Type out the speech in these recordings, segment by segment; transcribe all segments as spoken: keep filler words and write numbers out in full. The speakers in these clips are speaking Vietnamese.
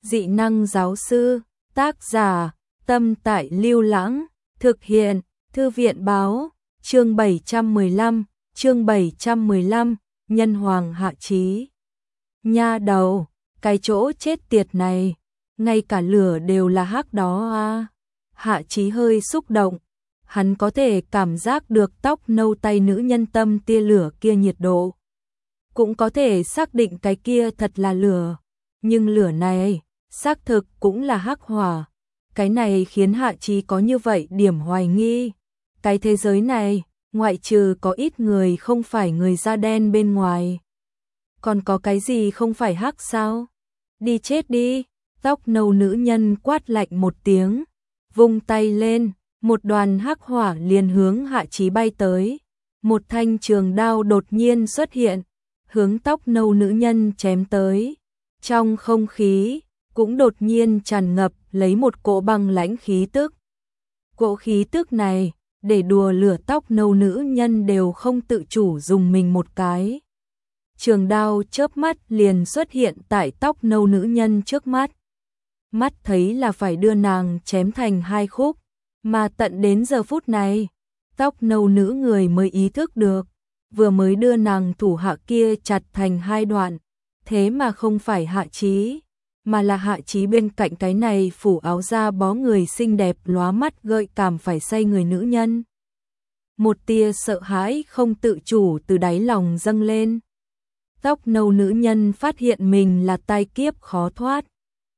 Dị năng giáo sư, tác giả, Tâm Tại Lưu Lãng, thực hiện, Thư viện báo, chương bảy trăm mười lăm, chương bảy trăm mười lăm, nhân hoàng hạ chí. Nha đầu, cái chỗ chết tiệt này, ngay cả lửa đều là hắc đó à. Hạ chí hơi xúc động, hắn có thể cảm giác được tóc nâu tay nữ nhân tâm tia lửa kia nhiệt độ. Cũng có thể xác định cái kia thật là lửa, nhưng lửa này, xác thực cũng là hắc hỏa. Cái này khiến Hạ chí có như vậy điểm hoài nghi. Cái thế giới này, ngoại trừ có ít người không phải người da đen bên ngoài, còn có cái gì không phải hắc sao? Đi chết đi, tóc nâu nữ nhân quát lạnh một tiếng, vung tay lên, một đoàn hắc hỏa liền hướng Hạ chí bay tới. Một thanh trường đao đột nhiên xuất hiện, hướng tóc nâu nữ nhân chém tới. Trong không khí, cũng đột nhiên tràn ngập lấy một cỗ băng lãnh khí tức. Cỗ khí tức này, để đùa lửa tóc nâu nữ nhân đều không tự chủ dùng mình một cái. Trường đao chớp mắt liền xuất hiện tại tóc nâu nữ nhân trước mắt. Mắt thấy là phải đưa nàng chém thành hai khúc, mà tận đến giờ phút này, tóc nâu nữ người mới ý thức được, vừa mới đưa nàng thủ hạ kia chặt thành hai đoạn, thế mà không phải Hạ chí, mà là Hạ chí bên cạnh cái này phủ áo da bó người xinh đẹp lóa mắt gợi cảm phải say người nữ nhân. Một tia sợ hãi không tự chủ từ đáy lòng dâng lên. Tóc nâu nữ nhân phát hiện mình là tai kiếp khó thoát,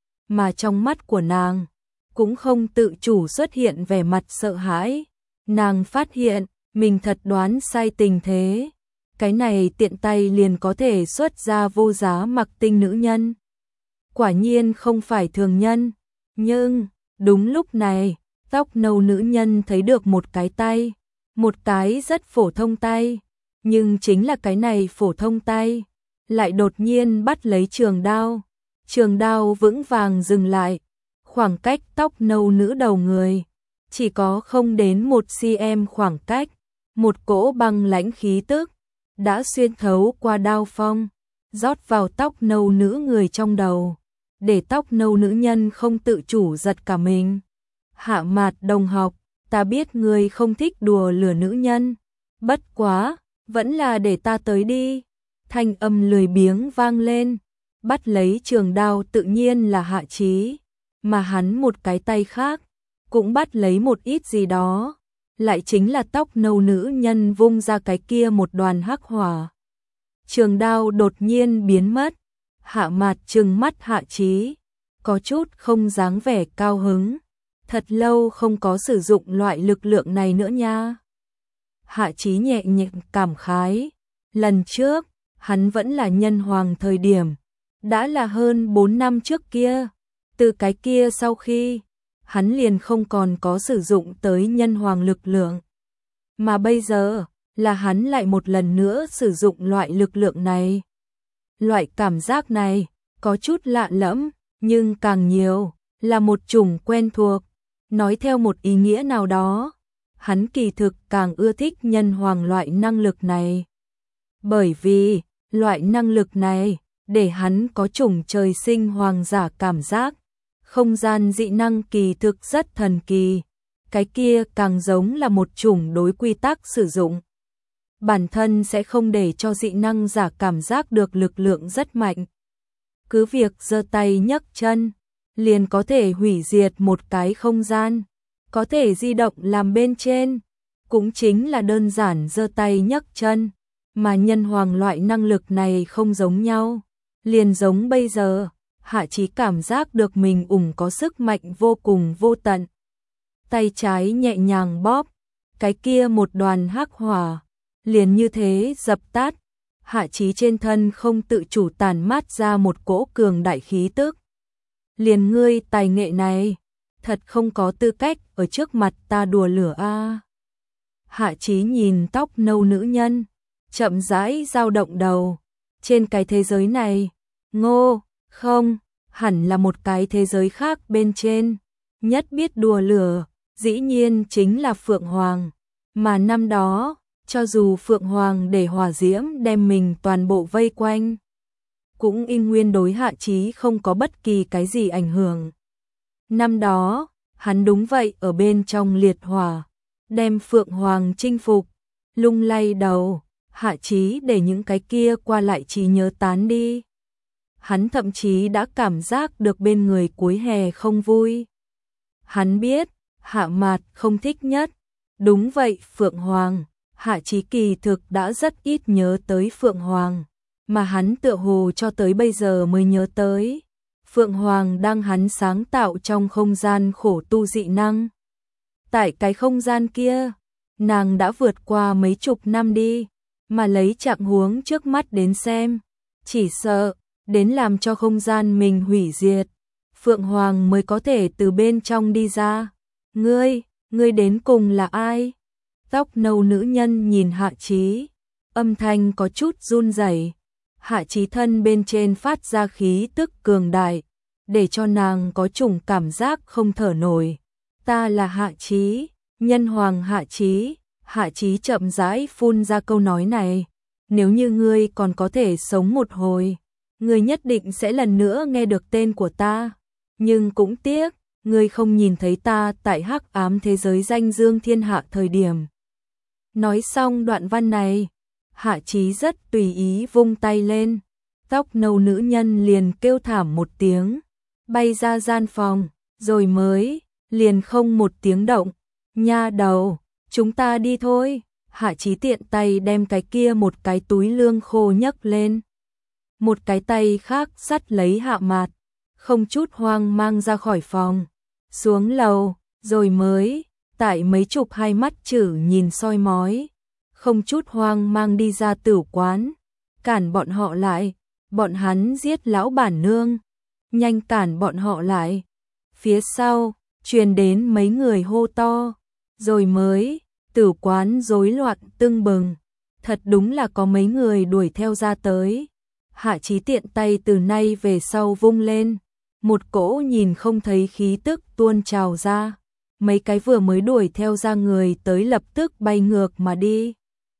mà trong mắt của nàng cũng không tự chủ xuất hiện vẻ mặt sợ hãi. Nàng phát hiện mình thật đoán sai tình thế, cái này tiện tay liền có thể xuất ra vô giá mặc tinh nữ nhân, quả nhiên không phải thường nhân. Nhưng đúng lúc này, tóc nâu nữ nhân thấy được một cái tay, một cái rất phổ thông tay, nhưng chính là cái này phổ thông tay lại đột nhiên bắt lấy trường đao. Trường đao vững vàng dừng lại, khoảng cách tóc nâu nữ đầu người chỉ có không đến một cm khoảng cách. Một cỗ băng lãnh khí tức đã xuyên thấu qua đao phong, rót vào tóc nâu nữ người trong đầu, để tóc nâu nữ nhân không tự chủ giật cả mình. Hạ Mạt đồng học, ta biết ngươi không thích đùa lửa nữ nhân, bất quá, vẫn là để ta tới đi. Thanh âm lười biếng vang lên, bắt lấy trường đao tự nhiên là Hạ chí, mà hắn một cái tay khác cũng bắt lấy một ít gì đó, lại chính là tóc nâu nữ nhân vung ra cái kia một đoàn hắc hỏa. Trường đao đột nhiên biến mất, Hạ Mạt trừng mắt Hạ chí, có chút không dáng vẻ cao hứng, thật lâu không có sử dụng loại lực lượng này nữa nha. Hạ chí nhẹ nhẹ cảm khái, lần trước, hắn vẫn là nhân hoàng thời điểm, đã là hơn bốn năm trước kia, từ cái kia sau khi, hắn liền không còn có sử dụng tới nhân hoàng lực lượng. Mà bây giờ, là hắn lại một lần nữa sử dụng loại lực lượng này. Loại cảm giác này, có chút lạ lẫm, nhưng càng nhiều, là một chủng quen thuộc. Nói theo một ý nghĩa nào đó, hắn kỳ thực càng ưa thích nhân hoàng loại năng lực này. Bởi vì, loại năng lực này, để hắn có chủng trời sinh hoàng giả cảm giác. Không gian dị năng kỳ thực rất thần kỳ, cái kia càng giống là một chủng đối quy tắc sử dụng. Bản thân sẽ không để cho dị năng giả cảm giác được lực lượng rất mạnh. Cứ việc giơ tay nhấc chân, liền có thể hủy diệt một cái không gian, có thể di động làm bên trên, cũng chính là đơn giản giơ tay nhấc chân, mà nhân hoàng loại năng lực này không giống nhau, liền giống bây giờ. Hạ chí cảm giác được mình ủng có sức mạnh vô cùng vô tận. Tay trái nhẹ nhàng bóp, cái kia một đoàn hắc hỏa, liền như thế dập tắt. Hạ chí trên thân không tự chủ tản mát ra một cỗ cường đại khí tức. Liền ngươi tài nghệ này, thật không có tư cách ở trước mặt ta đùa lửa a. À. Hạ chí nhìn tóc nâu nữ nhân, chậm rãi dao động đầu. Trên cái thế giới này, ngô, không, hẳn là một cái thế giới khác bên trên. Nhất biết đùa lửa, dĩ nhiên chính là Phượng Hoàng. Mà năm đó, cho dù Phượng Hoàng để hỏa diễm đem mình toàn bộ vây quanh, cũng in nguyên đối Hạ Chí không có bất kỳ cái gì ảnh hưởng. Năm đó, hắn đúng vậy ở bên trong liệt hỏa, đem Phượng Hoàng chinh phục, lung lay đầu, Hạ Chí để những cái kia qua lại trí nhớ tán đi. Hắn thậm chí đã cảm giác được bên người cuối hè không vui. Hắn biết, Hạ Mạt không thích nhất. Đúng vậy, Phượng Hoàng, Hạ Chí kỳ thực đã rất ít nhớ tới Phượng Hoàng, mà hắn tựa hồ cho tới bây giờ mới nhớ tới. Phượng Hoàng đang hắn sáng tạo trong không gian khổ tu dị năng. Tại cái không gian kia, nàng đã vượt qua mấy chục năm đi, mà lấy trạng huống trước mắt đến xem, chỉ sợ đến làm cho không gian mình hủy diệt, Phượng Hoàng mới có thể từ bên trong đi ra. Ngươi, ngươi đến cùng là ai? Tóc nâu nữ nhân nhìn Hạ Chí, âm thanh có chút run rẩy. Hạ Chí thân bên trên phát ra khí tức cường đại, để cho nàng có chủng cảm giác không thở nổi. Ta là Hạ Chí, nhân hoàng Hạ Chí. Hạ Chí chậm rãi phun ra câu nói này. Nếu như ngươi còn có thể sống một hồi, ngươi nhất định sẽ lần nữa nghe được tên của ta. Nhưng cũng tiếc, ngươi không nhìn thấy ta tại hắc ám thế giới danh dương thiên hạ thời điểm. Nói xong đoạn văn này, Hạ Chí rất tùy ý vung tay lên. Tóc nâu nữ nhân liền kêu thảm một tiếng, bay ra gian phòng, rồi mới, liền không một tiếng động. Nha đầu, chúng ta đi thôi. Hạ Chí tiện tay đem cái kia một cái túi lương khô nhấc lên. Một cái tay khác dắt lấy Hạ Mạt, không chút hoang mang ra khỏi phòng, xuống lầu, rồi mới, tại mấy chục hai mắt chử nhìn soi mói, không chút hoang mang đi ra tử quán, cản bọn họ lại, bọn hắn giết lão bản nương, nhanh cản bọn họ lại. Phía sau, truyền đến mấy người hô to, rồi mới, tử quán rối loạn tưng bừng, thật đúng là có mấy người đuổi theo ra tới. Hạ Chí tiện tay từ nay về sau vung lên, một cỗ nhìn không thấy khí tức tuôn trào ra, mấy cái vừa mới đuổi theo ra người tới lập tức bay ngược mà đi.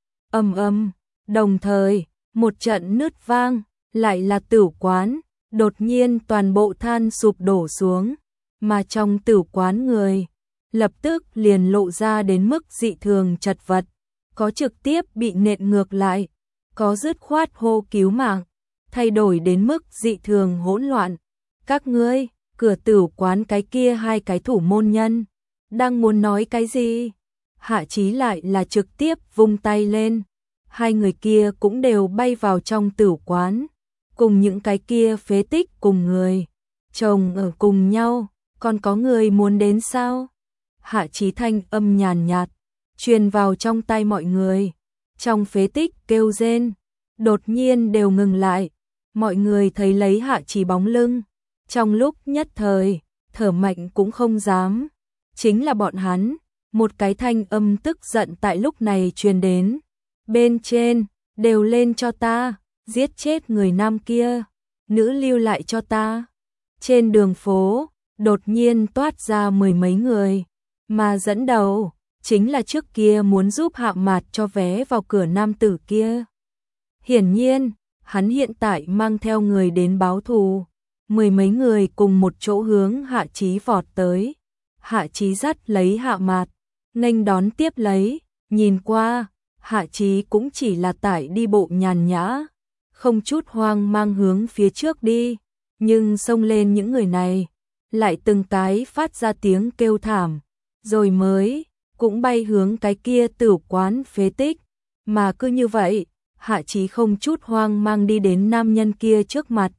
Ầm ầm, đồng thời, một trận nứt vang, lại là tử quán, đột nhiên toàn bộ than sụp đổ xuống, mà trong tử quán người, lập tức liền lộ ra đến mức dị thường chật vật, có trực tiếp bị nện ngược lại, có dứt khoát hô cứu mạng, thay đổi đến mức dị thường hỗn loạn. Các ngươi, cửa tử quán cái kia hai cái thủ môn nhân, đang muốn nói cái gì? Hạ Chí lại là trực tiếp vung tay lên, hai người kia cũng đều bay vào trong tử quán, cùng những cái kia phế tích cùng người, chồng ở cùng nhau, còn có người muốn đến sao? Hạ Chí thanh âm nhàn nhạt, truyền vào trong tai mọi người, trong phế tích kêu rên, đột nhiên đều ngừng lại, mọi người thấy lấy Hạ Chí bóng lưng, trong lúc nhất thời, thở mạnh cũng không dám, chính là bọn hắn, một cái thanh âm tức giận tại lúc này truyền đến, bên trên, đều lên cho ta, giết chết người nam kia, nữ lưu lại cho ta. Trên đường phố, đột nhiên toát ra mười mấy người, mà dẫn đầu, chính là trước kia muốn giúp Hạ Mạt cho vé vào cửa nam tử kia. Hiển nhiên, hắn hiện tại mang theo người đến báo thù, mười mấy người cùng một chỗ hướng Hạ Chí vọt tới. Hạ Chí dắt lấy Hạ Mạt, nghênh đón tiếp lấy, nhìn qua, Hạ Chí cũng chỉ là tại đi bộ nhàn nhã, không chút hoang mang hướng phía trước đi, nhưng xông lên những người này, lại từng cái phát ra tiếng kêu thảm, rồi mới, cũng bay hướng cái kia tử quán phế tích, mà cứ như vậy, Hạ Chí không chút hoang mang đi đến nam nhân kia trước mặt.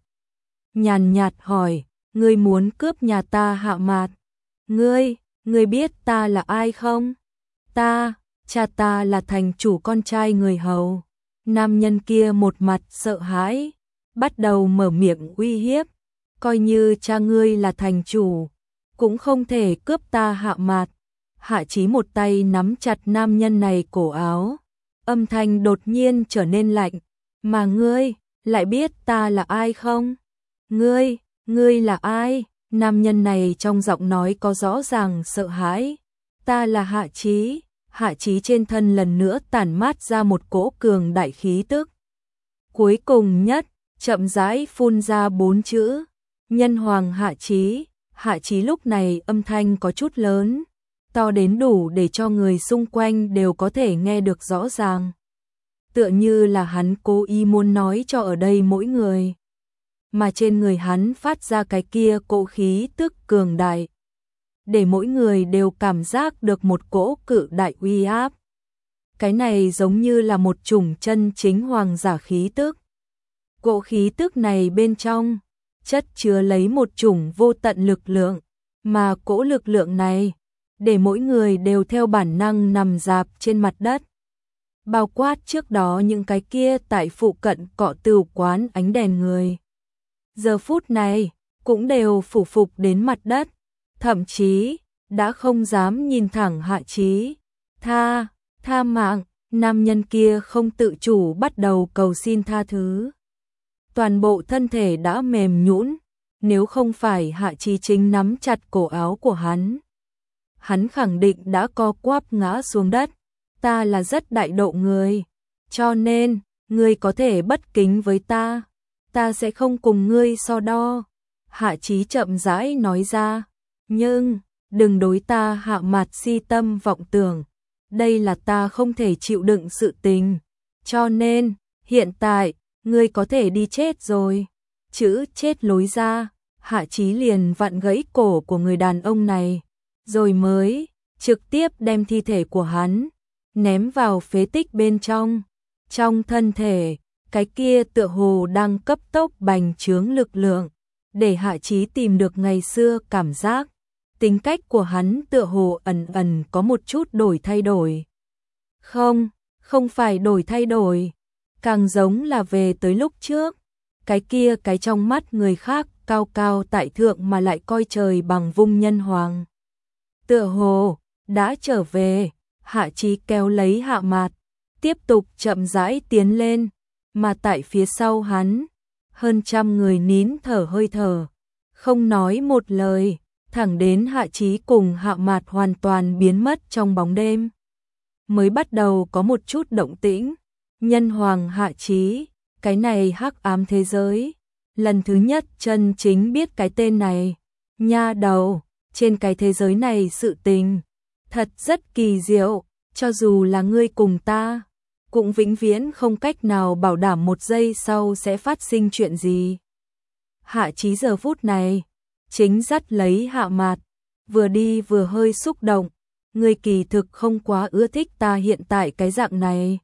Nhàn nhạt hỏi, ngươi muốn cướp nhà ta Hạ Mạt? Ngươi, ngươi biết ta là ai không? Ta, cha ta là thành chủ con trai người hầu. Nam nhân kia một mặt sợ hãi, bắt đầu mở miệng uy hiếp, coi như cha ngươi là thành chủ, cũng không thể cướp ta Hạ Mạt. Hạ Chí một tay nắm chặt nam nhân này cổ áo, âm thanh đột nhiên trở nên lạnh, mà ngươi, lại biết ta là ai không? Ngươi, ngươi là ai? Nam nhân này trong giọng nói có rõ ràng sợ hãi. Ta là Hạ Chí. Hạ Chí trên thân lần nữa tản mát ra một cỗ cường đại khí tức. Cuối cùng nhất, chậm rãi phun ra bốn chữ, Nhân Hoàng Hạ Chí. Hạ Chí lúc này âm thanh có chút lớn, to đến đủ để cho người xung quanh đều có thể nghe được rõ ràng. Tựa như là hắn cố ý muốn nói cho ở đây mỗi người. Mà trên người hắn phát ra cái kia cỗ khí tức cường đại, để mỗi người đều cảm giác được một cỗ cự đại uy áp. Cái này giống như là một chủng chân chính hoàng giả khí tức. Cỗ khí tức này bên trong chất chứa lấy một chủng vô tận lực lượng, mà cỗ lực lượng này để mỗi người đều theo bản năng nằm rạp trên mặt đất. Bao quát trước đó những cái kia tại phụ cận cọ tửu quán ánh đèn người. Giờ phút này cũng đều phủ phục đến mặt đất, thậm chí đã không dám nhìn thẳng Hạ Chí. Tha, tha mạng, nam nhân kia không tự chủ bắt đầu cầu xin tha thứ. Toàn bộ thân thể đã mềm nhũn, nếu không phải Hạ Chí chính nắm chặt cổ áo của hắn, hắn khẳng định đã co quắp ngã xuống đất. Ta là rất đại độ người, cho nên, ngươi có thể bất kính với ta, ta sẽ không cùng ngươi so đo. Hạ Chí chậm rãi nói ra, nhưng, đừng đối ta Hạ Mạt si tâm vọng tưởng, đây là ta không thể chịu đựng sự tình, cho nên, hiện tại, ngươi có thể đi chết rồi. Chữ chết lối ra, Hạ Chí liền vặn gãy cổ của người đàn ông này, rồi mới trực tiếp đem thi thể của hắn ném vào phế tích bên trong. Trong thân thể, cái kia tựa hồ đang cấp tốc bành trướng lực lượng, để Hạ Chí tìm được ngày xưa cảm giác. Tính cách của hắn tựa hồ ẩn ẩn có một chút đổi thay đổi. Không, không phải đổi thay đổi, càng giống là về tới lúc trước. Cái kia cái trong mắt người khác cao cao tại thượng mà lại coi trời bằng vung Nhân Hoàng. Tựa hồ đã trở về. Hạ Chí kéo lấy Hạ Mạt, tiếp tục chậm rãi tiến lên, mà tại phía sau hắn, hơn trăm người nín thở hơi thở, không nói một lời, thẳng đến Hạ Chí cùng Hạ Mạt hoàn toàn biến mất trong bóng đêm. Mới bắt đầu có một chút động tĩnh, Nhân Hoàng Hạ Chí, cái này hắc ám thế giới, lần thứ nhất chân chính biết cái tên này. Nha đầu, trên cái thế giới này sự tình thật rất kỳ diệu, cho dù là ngươi cùng ta, cũng vĩnh viễn không cách nào bảo đảm một giây sau sẽ phát sinh chuyện gì. Hạ Chí giờ phút này, chính dắt lấy Hạ Mạt, vừa đi vừa hơi xúc động, ngươi kỳ thực không quá ưa thích ta hiện tại cái dạng này.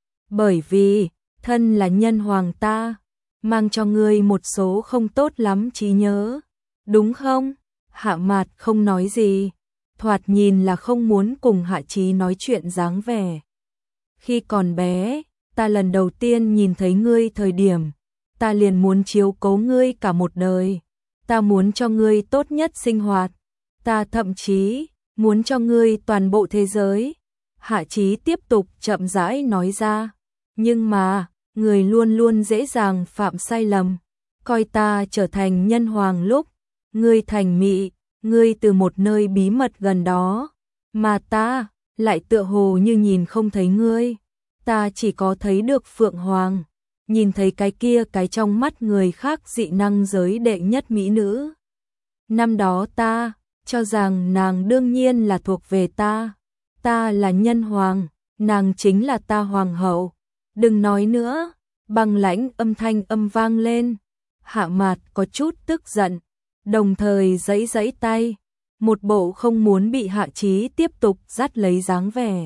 Bởi vì, thân là nhân hoàng ta, mang cho ngươi một số không tốt lắm trí nhớ, đúng không? Hạ Mạt không nói gì, thoạt nhìn là không muốn cùng Hạ Chí nói chuyện dáng vẻ. Khi còn bé, ta lần đầu tiên nhìn thấy ngươi thời điểm, ta liền muốn chiếu cố ngươi cả một đời, ta muốn cho ngươi tốt nhất sinh hoạt, ta thậm chí muốn cho ngươi toàn bộ thế giới. Hạ Chí tiếp tục chậm rãi nói ra, nhưng mà, người luôn luôn dễ dàng phạm sai lầm, coi ta trở thành nhân hoàng lúc, ngươi thành mị, ngươi từ một nơi bí mật gần đó, mà ta lại tựa hồ như nhìn không thấy ngươi, ta chỉ có thấy được Phượng Hoàng, nhìn thấy cái kia cái trong mắt người khác dị năng giới đệ nhất mỹ nữ. Năm đó ta cho rằng nàng đương nhiên là thuộc về ta, ta là nhân hoàng, nàng chính là ta hoàng hậu. Đừng nói nữa, băng lãnh âm thanh âm vang lên. Hạ Mạt có chút tức giận, đồng thời giãy giãy tay, một bộ không muốn bị Hạ Chí tiếp tục dắt lấy dáng vẻ.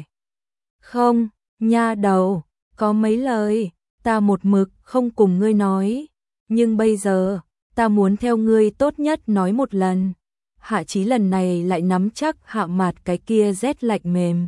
Không, nha đầu, có mấy lời, ta một mực không cùng ngươi nói, nhưng bây giờ, ta muốn theo ngươi tốt nhất nói một lần. Hạ Chí lần này lại nắm chắc Hạ Mạt cái kia rét lạnh mềm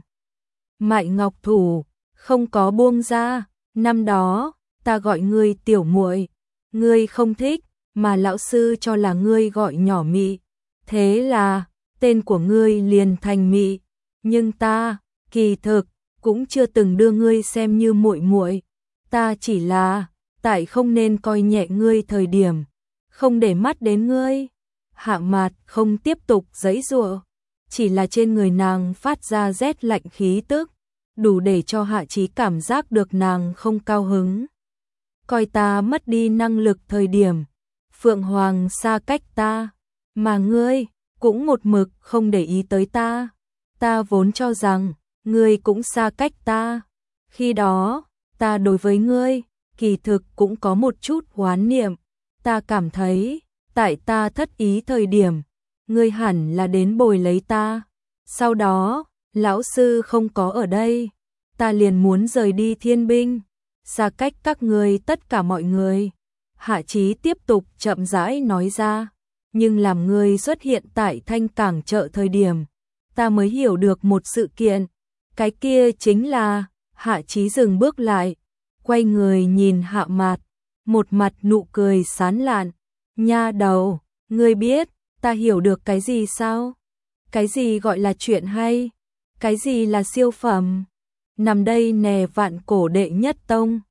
mại ngọc thủ, không có buông ra. Năm đó, ta gọi ngươi tiểu muội, ngươi không thích, mà lão sư cho là ngươi gọi nhỏ mị, thế là tên của ngươi liền thành mị, nhưng ta, kỳ thực cũng chưa từng đưa ngươi xem như muội muội, ta chỉ là tại không nên coi nhẹ ngươi thời điểm, không để mắt đến ngươi. Hạ Mạt không tiếp tục giãy giụa, chỉ là trên người nàng phát ra rét lạnh khí tức, đủ để cho Hạ Chí cảm giác được nàng không cao hứng. coi ta mất đi năng lực thời điểm Phượng Hoàng xa cách ta, mà ngươi cũng một mực không để ý tới ta. Ta vốn cho rằng ngươi cũng xa cách ta. Khi đó, ta đối với ngươi kỳ thực cũng có một chút hoán niệm. Ta cảm thấy, tại ta thất ý thời điểm, ngươi hẳn là đến bồi lấy ta. Sau đó, lão sư không có ở đây, ta liền muốn rời đi thiên binh, xa cách các ngươi tất cả mọi người. Hạ Chí tiếp tục chậm rãi nói ra, nhưng làm ngươi xuất hiện tại Thanh Cảng chợ thời điểm, ta mới hiểu được một sự kiện, cái kia chính là, Hạ Chí dừng bước lại, quay người nhìn Hạ Mạt, một mặt nụ cười sán lạn, nha đầu, ngươi biết, ta hiểu được cái gì sao? Cái gì gọi là chuyện hay? Cái gì là siêu phẩm? Nằm đây nè vạn cổ đệ nhất tông,